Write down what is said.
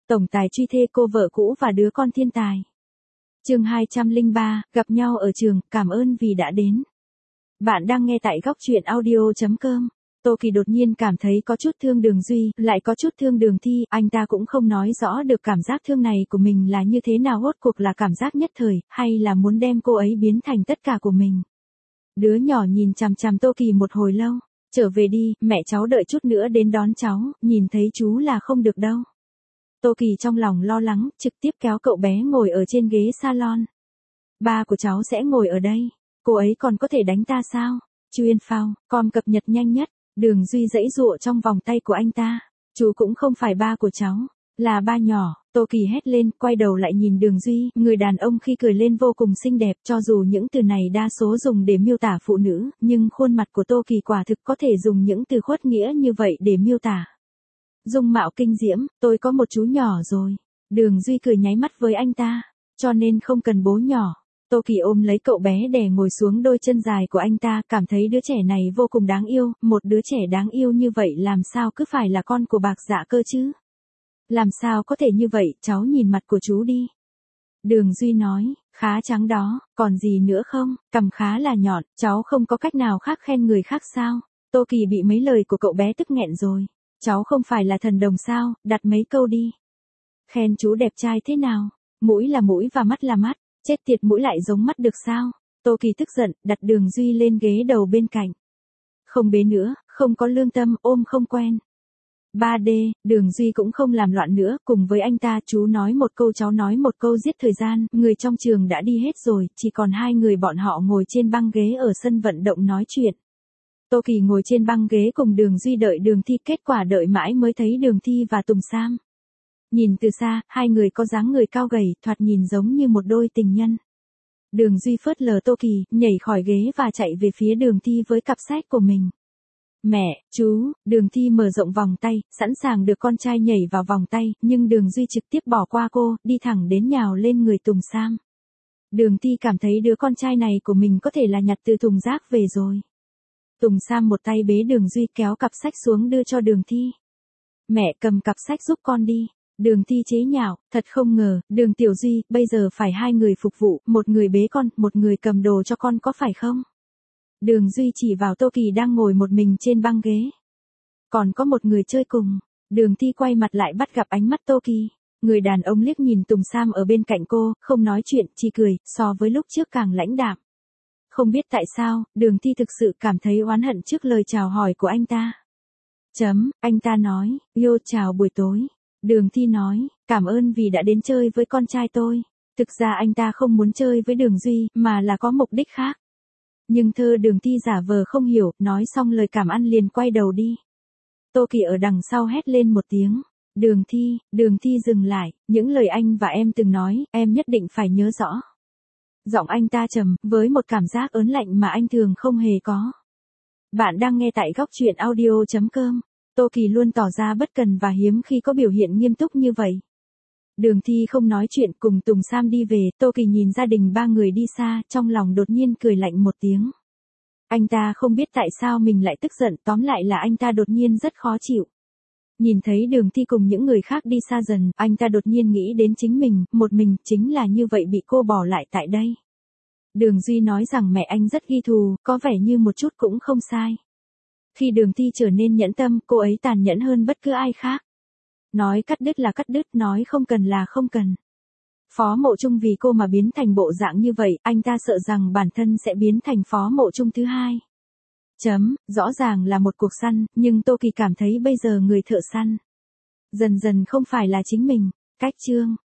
Tổng tài truy thê cô vợ cũ và đứa con thiên tài. Chương 203, gặp nhau ở trường, cảm ơn vì đã đến. Bạn đang nghe tại góc truyện audio.com. Tô Kỳ đột nhiên cảm thấy có chút thương Đường Duy, lại có chút thương Đường Thi, anh ta cũng không nói rõ được cảm giác thương này của mình là như thế nào, rốt cuộc là cảm giác nhất thời, hay là muốn đem cô ấy biến thành tất cả của mình. Đứa nhỏ nhìn chằm chằm Tô Kỳ một hồi lâu, trở về đi, mẹ cháu đợi chút nữa đến đón cháu, nhìn thấy chú là không được đâu. Tô Kỳ trong lòng lo lắng, trực tiếp kéo cậu bé ngồi ở trên ghế salon. Ba của cháu sẽ ngồi ở đây, cô ấy còn có thể đánh ta sao? Chuyên phao, com cập nhật nhanh nhất. Đường Duy giãy giụa trong vòng tay của anh ta. Chú cũng không phải ba của cháu, là ba nhỏ. Tô Kỳ hét lên, quay đầu lại nhìn Đường Duy, người đàn ông khi cười lên vô cùng xinh đẹp, cho dù những từ này đa số dùng để miêu tả phụ nữ, nhưng khuôn mặt của Tô Kỳ quả thực có thể dùng những từ khuất nghĩa như vậy để miêu tả. Dung mạo kinh diễm, tôi có một chú nhỏ rồi. Đường Duy cười nháy mắt với anh ta, cho nên không cần bố nhỏ. Tô Kỳ ôm lấy cậu bé đè ngồi xuống đôi chân dài của anh ta, cảm thấy đứa trẻ này vô cùng đáng yêu, một đứa trẻ đáng yêu như vậy làm sao cứ phải là con của Bạc Dạ cơ chứ? Làm sao có thể như vậy, cháu nhìn mặt của chú đi. Đường Duy nói, khá trắng đó, còn gì nữa không, cằm khá là nhọn, cháu không có cách nào khác khen người khác sao? Tô Kỳ bị mấy lời của cậu bé tức nghẹn rồi. Cháu không phải là thần đồng sao, đặt mấy câu đi. Khen chú đẹp trai thế nào? Mũi là mũi và mắt là mắt. Chết tiệt, mũi lại giống mắt được sao? Tô Kỳ tức giận, đặt Đường Duy lên ghế đầu bên cạnh. Không bế nữa, không có lương tâm, ôm không quen. 3D, Đường Duy cũng không làm loạn nữa, cùng với anh ta, chú nói một câu cháu nói một câu, giết thời gian, người trong trường đã đi hết rồi, chỉ còn hai người bọn họ ngồi trên băng ghế ở sân vận động nói chuyện. Tô Kỳ ngồi trên băng ghế cùng Đường Duy đợi Đường Thi, kết quả đợi mãi mới thấy Đường Thi và Tùng Sam. Nhìn từ xa, hai người có dáng người cao gầy, thoạt nhìn giống như một đôi tình nhân. Đường Duy phớt lờ Tô Kỳ, nhảy khỏi ghế và chạy về phía Đường Thi với cặp sách của mình. Mẹ, chú, Đường Thi mở rộng vòng tay, sẵn sàng được con trai nhảy vào vòng tay, nhưng Đường Duy trực tiếp bỏ qua cô, đi thẳng đến nhào lên người Tùng Sam. Đường Thi cảm thấy đứa con trai này của mình có thể là nhặt từ thùng rác về rồi. Tùng Sam một tay bế Đường Duy kéo cặp sách xuống đưa cho Đường Thi. Mẹ cầm cặp sách giúp con đi. Đường Thi chế nhạo, thật không ngờ, Đường Tiểu Duy, bây giờ phải hai người phục vụ, một người bế con, một người cầm đồ cho con có phải không? Đường Duy chỉ vào Tô Kỳ đang ngồi một mình trên băng ghế. Còn có một người chơi cùng. Đường Thi quay mặt lại bắt gặp ánh mắt Tô Kỳ. Người đàn ông liếc nhìn Tùng Sam ở bên cạnh cô, không nói chuyện, chỉ cười, so với lúc trước càng lãnh đạm. Không biết tại sao, Đường Thi thực sự cảm thấy oán hận trước lời chào hỏi của anh ta. Anh ta nói, yo chào buổi tối. Đường Thi nói, cảm ơn vì đã đến chơi với con trai tôi. Thực ra anh ta không muốn chơi với Đường Duy, mà là có mục đích khác. Nhưng thơ Đường Thi giả vờ không hiểu, nói xong lời cảm ơn liền quay đầu đi. Tô Kỳ ở đằng sau hét lên một tiếng. Đường Thi dừng lại, những lời anh và em từng nói, em nhất định phải nhớ rõ. Giọng anh ta trầm, với một cảm giác ớn lạnh mà anh thường không hề có. Bạn đang nghe tại góc truyện audio.com. Tô Kỳ luôn tỏ ra bất cần và hiếm khi có biểu hiện nghiêm túc như vậy. Đường Thi không nói chuyện, cùng Tùng Sam đi về, Tô Kỳ nhìn gia đình ba người đi xa, trong lòng đột nhiên cười lạnh một tiếng. Anh ta không biết tại sao mình lại tức giận, tóm lại là anh ta đột nhiên rất khó chịu. Nhìn thấy Đường Thi cùng những người khác đi xa dần, anh ta đột nhiên nghĩ đến chính mình, một mình, chính là như vậy bị cô bỏ lại tại đây. Đường Duy nói rằng mẹ anh rất ghi thù, có vẻ như một chút cũng không sai. Khi Đường Thi trở nên nhẫn tâm, cô ấy tàn nhẫn hơn bất cứ ai khác. Nói cắt đứt là cắt đứt, nói không cần là không cần. Phó Mộ Trung vì cô mà biến thành bộ dạng như vậy, anh ta sợ rằng bản thân sẽ biến thành Phó Mộ Trung thứ hai. Rõ ràng là một cuộc săn, nhưng Tô Kỳ cảm thấy bây giờ người thợ săn dần dần không phải là chính mình. Cách chương